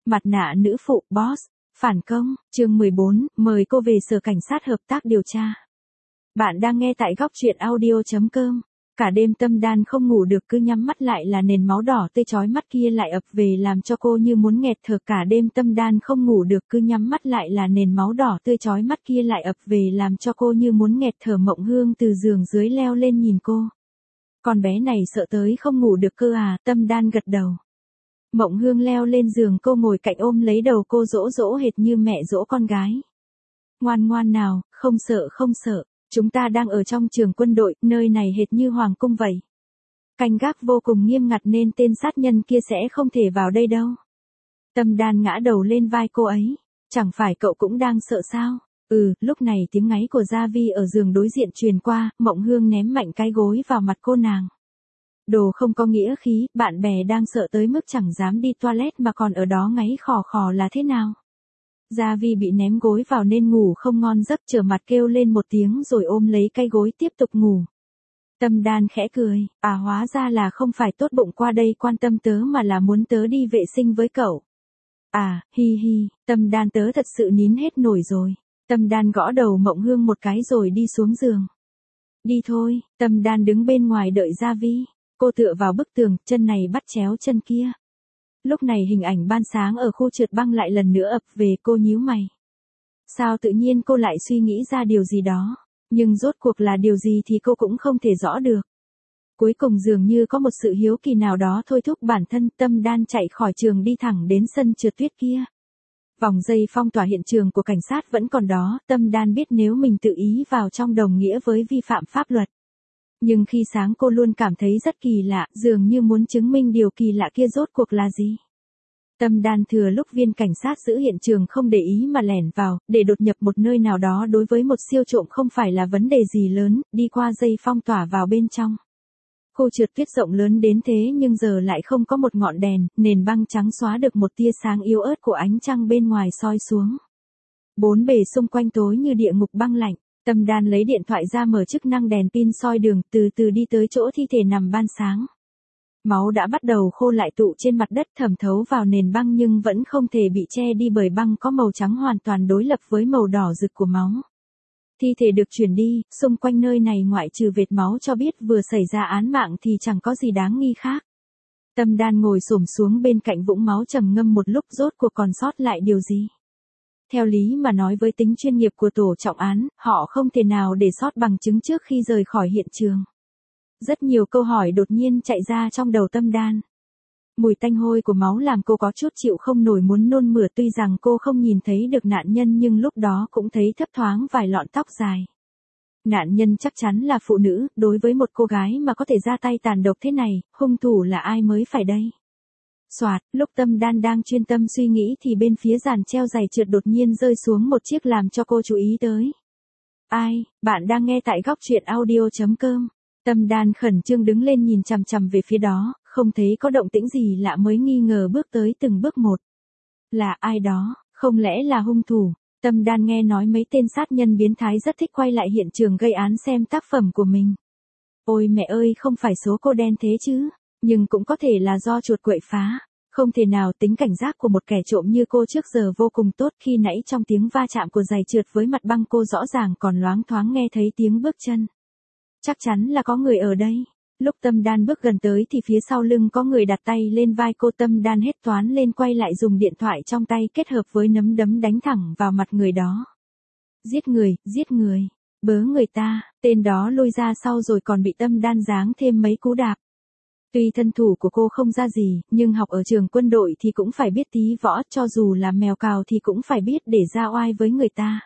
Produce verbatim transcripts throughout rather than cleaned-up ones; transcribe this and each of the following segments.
Mặt nạ nữ phụ boss, phản công, chương mười bốn, mời cô về sở cảnh sát hợp tác điều tra. Bạn đang nghe tại góc truyện audio chấm com. Cả đêm Tâm Đan không ngủ được, cứ nhắm mắt lại là nền máu đỏ tươi chói mắt kia lại ập về làm cho cô như muốn nghẹt thở. Cả đêm Tâm Đan không ngủ được, cứ nhắm mắt lại là nền máu đỏ tươi chói mắt kia lại ập về làm cho cô như muốn nghẹt thở. Mộng Hương từ giường dưới leo lên nhìn cô. Con bé này sợ tới không ngủ được cơ à? Tâm Đan gật đầu. Mộng Hương leo lên giường cô, ngồi cạnh ôm lấy đầu cô, dỗ dỗ hệt như mẹ dỗ con gái. Ngoan ngoan nào, không sợ không sợ. Chúng ta đang ở trong trường quân đội, nơi này hệt như hoàng cung vậy. Canh gác vô cùng nghiêm ngặt nên tên sát nhân kia sẽ không thể vào đây đâu. Tâm Đan ngã đầu lên vai cô ấy. Chẳng phải cậu cũng đang sợ sao? Ừ, lúc này tiếng ngáy của Gia Vi ở giường đối diện truyền qua, Mộng Hương ném mạnh cái gối vào mặt cô nàng. Đồ không có nghĩa khí, bạn bè đang sợ tới mức chẳng dám đi toilet mà còn ở đó ngáy khò khò là thế nào? Gia Vi bị ném gối vào nên ngủ không ngon giấc, trở mặt kêu lên một tiếng rồi ôm lấy cái gối tiếp tục ngủ. Tâm Đan khẽ cười, à hóa ra là không phải tốt bụng qua đây quan tâm tớ mà là muốn tớ đi vệ sinh với cậu. À, hi hi, Tâm Đan tớ thật sự nín hết nổi rồi. Tâm Đan gõ đầu Mộng Hương một cái rồi đi xuống giường. Đi thôi, Tâm Đan đứng bên ngoài đợi Gia Vi. Cô tựa vào bức tường, chân này bắt chéo chân kia. Lúc này hình ảnh ban sáng ở khu trượt băng lại lần nữa ập về, cô nhíu mày. Sao tự nhiên cô lại suy nghĩ ra điều gì đó, nhưng rốt cuộc là điều gì thì cô cũng không thể rõ được. Cuối cùng dường như có một sự hiếu kỳ nào đó thôi thúc bản thân, Tâm Đan chạy khỏi trường đi thẳng đến sân trượt tuyết kia. Vòng dây phong tỏa hiện trường của cảnh sát vẫn còn đó, Tâm Đan biết nếu mình tự ý vào trong đồng nghĩa với vi phạm pháp luật. Nhưng khi sáng cô luôn cảm thấy rất kỳ lạ, dường như muốn chứng minh điều kỳ lạ kia rốt cuộc là gì. Tâm Đan thừa lúc viên cảnh sát giữ hiện trường không để ý mà lẻn vào, để đột nhập một nơi nào đó đối với một siêu trộm không phải là vấn đề gì lớn, đi qua dây phong tỏa vào bên trong. Khu trượt tuyết rộng lớn đến thế nhưng giờ lại không có một ngọn đèn, nền băng trắng xóa được một tia sáng yếu ớt của ánh trăng bên ngoài soi xuống. Bốn bề xung quanh tối như địa ngục băng lạnh. Tâm Đan lấy điện thoại ra mở chức năng đèn pin soi đường, từ từ đi tới chỗ thi thể nằm ban sáng. Máu đã bắt đầu khô lại tụ trên mặt đất, thẩm thấu vào nền băng nhưng vẫn không thể bị che đi bởi băng có màu trắng hoàn toàn đối lập với màu đỏ rực của máu. Thi thể được chuyển đi, xung quanh nơi này ngoại trừ vệt máu cho biết vừa xảy ra án mạng thì chẳng có gì đáng nghi khác. Tâm Đan ngồi xổm xuống bên cạnh vũng máu trầm ngâm một lúc, rốt cuộc còn sót lại điều gì. Theo lý mà nói với tính chuyên nghiệp của tổ trọng án, họ không thể nào để sót bằng chứng trước khi rời khỏi hiện trường. Rất nhiều câu hỏi đột nhiên chạy ra trong đầu Tâm Đan. Mùi tanh hôi của máu làm cô có chút chịu không nổi muốn nôn mửa, tuy rằng cô không nhìn thấy được nạn nhân nhưng lúc đó cũng thấy thấp thoáng vài lọn tóc dài. Nạn nhân chắc chắn là phụ nữ, đối với một cô gái mà có thể ra tay tàn độc thế này, hung thủ là ai mới phải đây? Soạt, lúc Tâm Đan đang chuyên tâm suy nghĩ thì bên phía giàn treo giày trượt đột nhiên rơi xuống một chiếc làm cho cô chú ý tới. Ai, bạn đang nghe tại góc truyện audio chấm com. Tâm Đan khẩn trương đứng lên nhìn chằm chằm về phía đó, không thấy có động tĩnh gì lạ mới nghi ngờ bước tới từng bước một. Là ai đó, không lẽ là hung thủ? Tâm Đan nghe nói mấy tên sát nhân biến thái rất thích quay lại hiện trường gây án xem tác phẩm của mình. Ôi mẹ ơi, không phải số cô đen thế chứ? Nhưng cũng có thể là do chuột quậy phá. Không thể nào, tính cảnh giác của một kẻ trộm như cô trước giờ vô cùng tốt, khi nãy trong tiếng va chạm của giày trượt với mặt băng cô rõ ràng còn loáng thoáng nghe thấy tiếng bước chân. Chắc chắn là có người ở đây. Lúc Tâm Đan bước gần tới thì phía sau lưng có người đặt tay lên vai cô. Tâm Đan hét toán lên, quay lại dùng điện thoại trong tay kết hợp với nắm đấm đánh thẳng vào mặt người đó. Giết người, giết người, bớ người ta, tên đó lùi ra sau rồi còn bị Tâm Đan giáng thêm mấy cú đạp. Tuy thân thủ của cô không ra gì, nhưng học ở trường quân đội thì cũng phải biết tí võ, cho dù là mèo cào thì cũng phải biết để ra oai với người ta.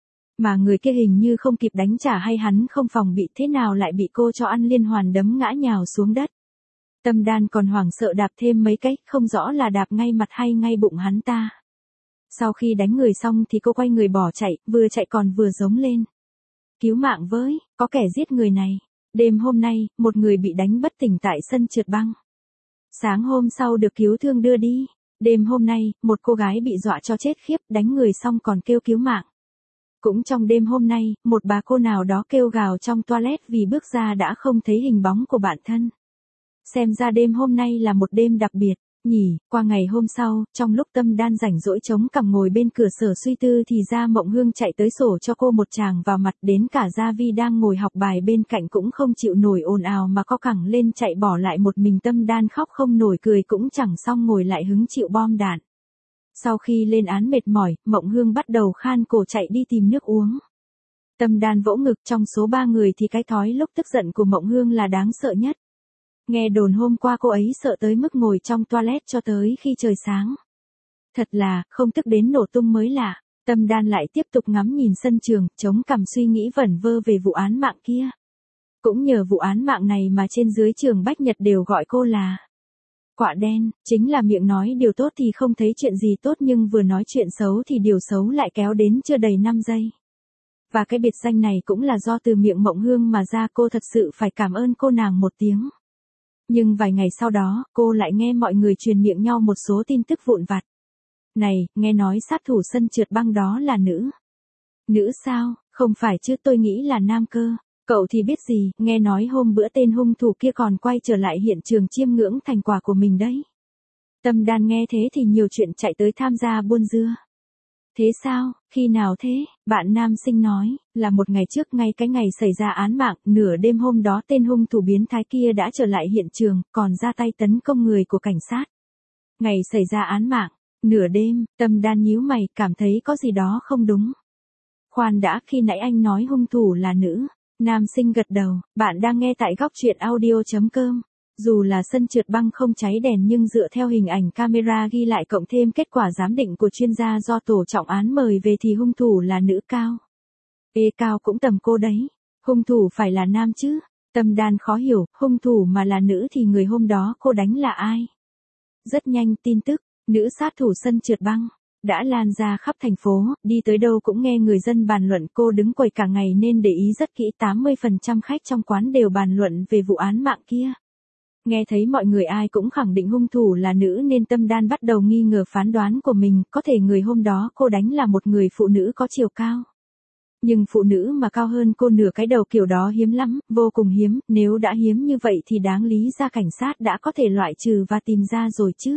Mà người kia hình như không kịp đánh trả hay hắn không phòng bị thế nào lại bị cô cho ăn liên hoàn đấm ngã nhào xuống đất. Tâm Đan còn hoảng sợ đạp thêm mấy cái, không rõ là đạp ngay mặt hay ngay bụng hắn ta. Sau khi đánh người xong thì cô quay người bỏ chạy, vừa chạy còn vừa giống lên. Cứu mạng với, có kẻ giết người này. Đêm hôm nay, một người bị đánh bất tỉnh tại sân trượt băng. Sáng hôm sau được cứu thương đưa đi. Đêm hôm nay, một cô gái bị dọa cho chết khiếp, đánh người xong còn kêu cứu mạng. Cũng trong đêm hôm nay, một bà cô nào đó kêu gào trong toilet vì bước ra đã không thấy hình bóng của bản thân. Xem ra đêm hôm nay là một đêm đặc biệt. Nhỉ, qua ngày hôm sau, trong lúc Tâm Đan rảnh rỗi trống cằm ngồi bên cửa sở suy tư thì Gia Mộng Hương chạy tới sổ cho cô một tràng vào mặt, đến cả Gia Vi đang ngồi học bài bên cạnh cũng không chịu nổi ồn ào mà co cẳng lên chạy bỏ lại một mình Tâm Đan khóc không nổi cười cũng chẳng xong ngồi lại hứng chịu bom đạn. Sau khi lên án mệt mỏi, Mộng Hương bắt đầu khan cổ chạy đi tìm nước uống. Tâm Đan vỗ ngực, trong số ba người thì cái thói lúc tức giận của Mộng Hương là đáng sợ nhất. Nghe đồn hôm qua cô ấy sợ tới mức ngồi trong toilet cho tới khi trời sáng. Thật là, không tức đến nổ tung mới lạ. Tâm Đan lại tiếp tục ngắm nhìn sân trường, chống cằm suy nghĩ vẩn vơ về vụ án mạng kia. Cũng nhờ vụ án mạng này mà trên dưới trường Bách Nhật đều gọi cô là quạ đen, chính là miệng nói điều tốt thì không thấy chuyện gì tốt nhưng vừa nói chuyện xấu thì điều xấu lại kéo đến chưa đầy năm giây. Và cái biệt danh này cũng là do từ miệng Mộng Hương mà ra, cô thật sự phải cảm ơn cô nàng một tiếng. Nhưng vài ngày sau đó, cô lại nghe mọi người truyền miệng nhau một số tin tức vụn vặt. Này, nghe nói sát thủ sân trượt băng đó là nữ. Nữ sao? Không phải chứ, tôi nghĩ là nam cơ. Cậu thì biết gì, nghe nói hôm bữa tên hung thủ kia còn quay trở lại hiện trường chiêm ngưỡng thành quả của mình đấy. Tâm Đan nghe thế thì nhiều chuyện chạy tới tham gia buôn dưa. Thế sao, khi nào thế? Bạn nam sinh nói, là một ngày trước ngay cái ngày xảy ra án mạng, nửa đêm hôm đó tên hung thủ biến thái kia đã trở lại hiện trường, còn ra tay tấn công người của cảnh sát. Ngày xảy ra án mạng, nửa đêm, Tâm Đan nhíu mày, cảm thấy có gì đó không đúng. Khoan đã, khi nãy anh nói hung thủ là nữ. Nam sinh gật đầu, bạn đang nghe tại góc truyện audio chấm com. Dù là sân trượt băng không cháy đèn nhưng dựa theo hình ảnh camera ghi lại cộng thêm kết quả giám định của chuyên gia do tổ trọng án mời về thì hung thủ là nữ Cao. Ê Cao cũng tầm cô đấy. Hung thủ phải là nam chứ. Tâm Đan khó hiểu, hung thủ mà là nữ thì người hôm đó cô đánh là ai? Rất nhanh tin tức, nữ sát thủ sân trượt băng đã lan ra khắp thành phố, đi tới đâu cũng nghe người dân bàn luận. Cô đứng quầy cả ngày nên để ý rất kỹ, tám mươi phần trăm khách trong quán đều bàn luận về vụ án mạng kia. Nghe thấy mọi người ai cũng khẳng định hung thủ là nữ nên Tâm Đan bắt đầu nghi ngờ phán đoán của mình, có thể người hôm đó cô đánh là một người phụ nữ có chiều cao. Nhưng phụ nữ mà cao hơn cô nửa cái đầu kiểu đó hiếm lắm, vô cùng hiếm, nếu đã hiếm như vậy thì đáng lý ra cảnh sát đã có thể loại trừ và tìm ra rồi chứ.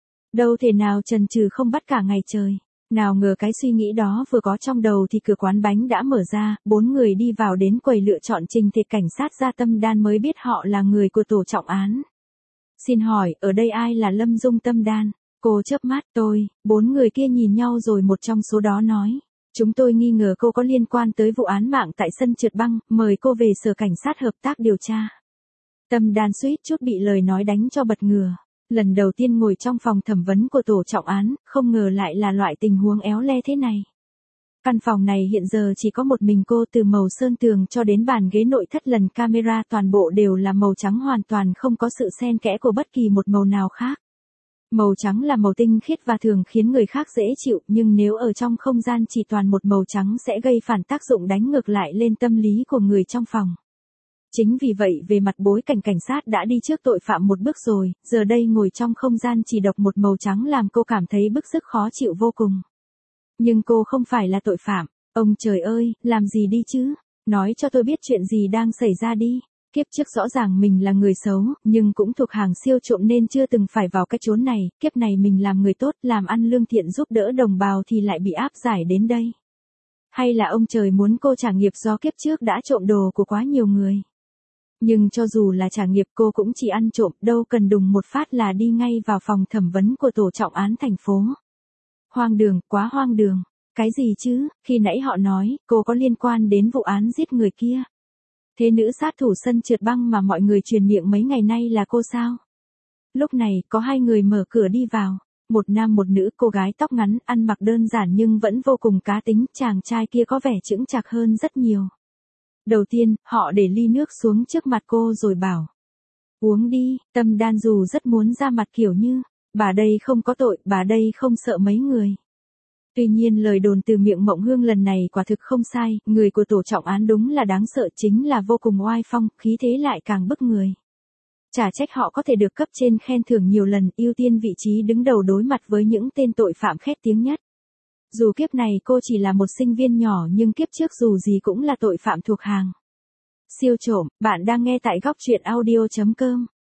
Đâu thể nào chần chừ không bắt cả ngày trời. Nào ngờ cái suy nghĩ đó vừa có trong đầu thì cửa quán bánh đã mở ra, bốn người đi vào đến quầy lựa chọn trình thể cảnh sát ra. Tâm Đan mới biết họ là người của tổ trọng án. Xin hỏi, ở đây ai là Lâm Dung? Tâm Đan. Cô chớp mắt, tôi, bốn người kia nhìn nhau rồi một trong số đó nói. Chúng tôi nghi ngờ cô có liên quan tới vụ án mạng tại sân trượt băng, mời cô về sở cảnh sát hợp tác điều tra. Tâm Đan suýt chút bị lời nói đánh cho bật ngửa. Lần đầu tiên ngồi trong phòng thẩm vấn của tổ trọng án, không ngờ lại là loại tình huống éo le thế này. Căn phòng này hiện giờ chỉ có một mình cô, từ màu sơn tường cho đến bàn ghế nội thất lần camera toàn bộ đều là màu trắng, hoàn toàn không có sự xen kẽ của bất kỳ một màu nào khác. Màu trắng là màu tinh khiết và thường khiến người khác dễ chịu, nhưng nếu ở trong không gian chỉ toàn một màu trắng sẽ gây phản tác dụng đánh ngược lại lên tâm lý của người trong phòng. Chính vì vậy về mặt bối cảnh cảnh sát đã đi trước tội phạm một bước rồi, giờ đây ngồi trong không gian chỉ độc một màu trắng làm cô cảm thấy bức sức khó chịu vô cùng. Nhưng cô không phải là tội phạm, ông trời ơi, làm gì đi chứ, nói cho tôi biết chuyện gì đang xảy ra đi. Kiếp trước rõ ràng mình là người xấu, nhưng cũng thuộc hàng siêu trộm nên chưa từng phải vào cái chốn này, kiếp này mình làm người tốt, làm ăn lương thiện giúp đỡ đồng bào thì lại bị áp giải đến đây. Hay là ông trời muốn cô trả nghiệp do kiếp trước đã trộm đồ của quá nhiều người. Nhưng cho dù là trả nghiệp cô cũng chỉ ăn trộm, đâu cần đùng một phát là đi ngay vào phòng thẩm vấn của tổ trọng án thành phố. Hoang đường, quá hoang đường. Cái gì chứ, khi nãy họ nói, cô có liên quan đến vụ án giết người kia. Thế nữ sát thủ sân trượt băng mà mọi người truyền miệng mấy ngày nay là cô sao? Lúc này, có hai người mở cửa đi vào. Một nam một nữ, cô gái tóc ngắn, ăn mặc đơn giản nhưng vẫn vô cùng cá tính, chàng trai kia có vẻ chững chạc hơn rất nhiều. Đầu tiên, họ để ly nước xuống trước mặt cô rồi bảo. Uống đi. Tâm Đan dù rất muốn ra mặt kiểu như, bà đây không có tội, bà đây không sợ mấy người. Tuy nhiên lời đồn từ miệng Mộng Hương lần này quả thực không sai, người của tổ trọng án đúng là đáng sợ, chính là vô cùng oai phong, khí thế lại càng bức người. Chả trách họ có thể được cấp trên khen thưởng nhiều lần, ưu tiên vị trí đứng đầu đối mặt với những tên tội phạm khét tiếng nhất. Dù kiếp này cô chỉ là một sinh viên nhỏ nhưng kiếp trước dù gì cũng là tội phạm thuộc hàng siêu trộm. Bạn đang nghe tại góc truyện audio chấm com.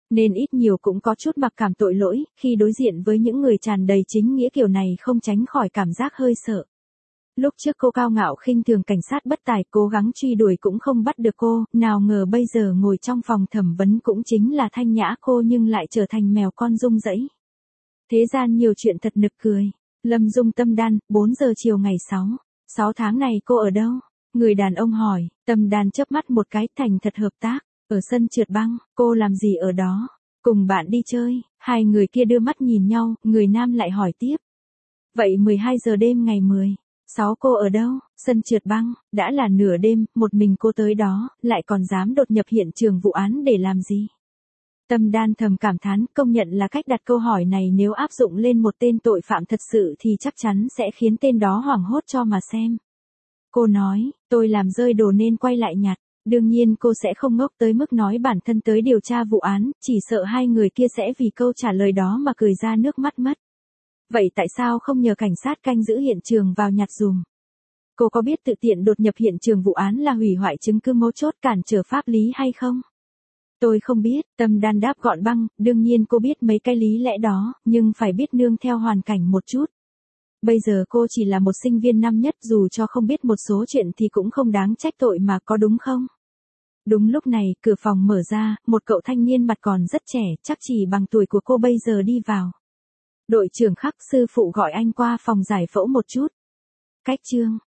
Nên ít nhiều cũng có chút mặc cảm tội lỗi, khi đối diện với những người tràn đầy chính nghĩa kiểu này không tránh khỏi cảm giác hơi sợ. Lúc trước cô cao ngạo khinh thường cảnh sát bất tài, cố gắng truy đuổi cũng không bắt được cô, nào ngờ bây giờ ngồi trong phòng thẩm vấn cũng chính là Thanh Nhã cô nhưng lại trở thành mèo con rung rẫy. Thế gian nhiều chuyện thật nực cười. Lâm Dung Tâm Đan, bốn giờ chiều ngày sáu. sáu tháng này cô ở đâu? Người đàn ông hỏi, Tâm Đan chớp mắt một cái, thành thật hợp tác. Ở sân trượt băng, cô làm gì ở đó? Cùng bạn đi chơi. Hai người kia đưa mắt nhìn nhau, người nam lại hỏi tiếp. Vậy mười hai giờ đêm ngày mười sáu cô ở đâu? Sân trượt băng, đã là nửa đêm, một mình cô tới đó, lại còn dám đột nhập hiện trường vụ án để làm gì? Tâm Đan thầm cảm thán, công nhận là cách đặt câu hỏi này nếu áp dụng lên một tên tội phạm thật sự thì chắc chắn sẽ khiến tên đó hoảng hốt cho mà xem. Cô nói, tôi làm rơi đồ nên quay lại nhặt. Đương nhiên cô sẽ không ngốc tới mức nói bản thân tới điều tra vụ án, chỉ sợ hai người kia sẽ vì câu trả lời đó mà cười ra nước mắt mất. Vậy tại sao không nhờ cảnh sát canh giữ hiện trường vào nhặt dùm? Cô có biết tự tiện đột nhập hiện trường vụ án là hủy hoại chứng cứ mấu chốt cản trở pháp lý hay không? Tôi không biết, Tâm Đan đáp gọn băng, đương nhiên cô biết mấy cái lý lẽ đó, nhưng phải biết nương theo hoàn cảnh một chút. Bây giờ cô chỉ là một sinh viên năm nhất, dù cho không biết một số chuyện thì cũng không đáng trách tội mà, có đúng không? Đúng lúc này, cửa phòng mở ra, một cậu thanh niên mặt còn rất trẻ, chắc chỉ bằng tuổi của cô bây giờ đi vào. Đội trưởng Khắc, sư phụ gọi anh qua phòng giải phẫu một chút. Cách chương